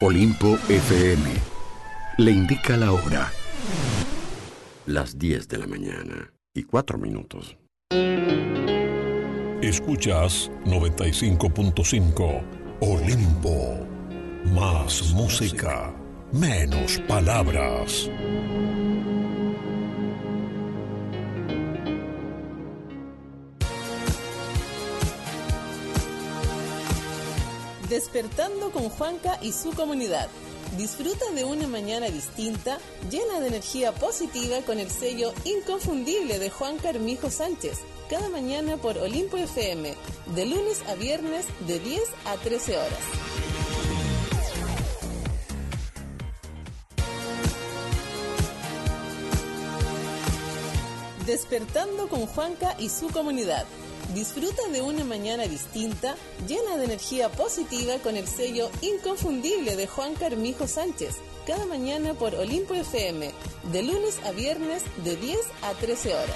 Olimpo FM le indica la hora. Las 10 de la mañana y 4 minutos. Escuchas 95.5 Olimpo. Más música, menos palabras. Despertando con Juanca y su comunidad. Disfruta de una mañana distinta, llena de energía positiva con el sello inconfundible de Juanca Armijo Sánchez. Cada mañana por Olimpo FM, de lunes a viernes de 10 a 13 horas. Despertando con Juanca y su comunidad. Disfruta de una mañana distinta, llena de energía positiva con el sello inconfundible de Juanca Armijo Sánchez. Cada mañana por Olimpo FM, de lunes a viernes de 10 a 13 horas.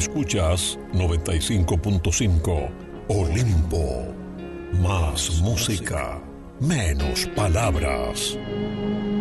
Escuchas 95.5 Olimpo. Más música, menos palabras.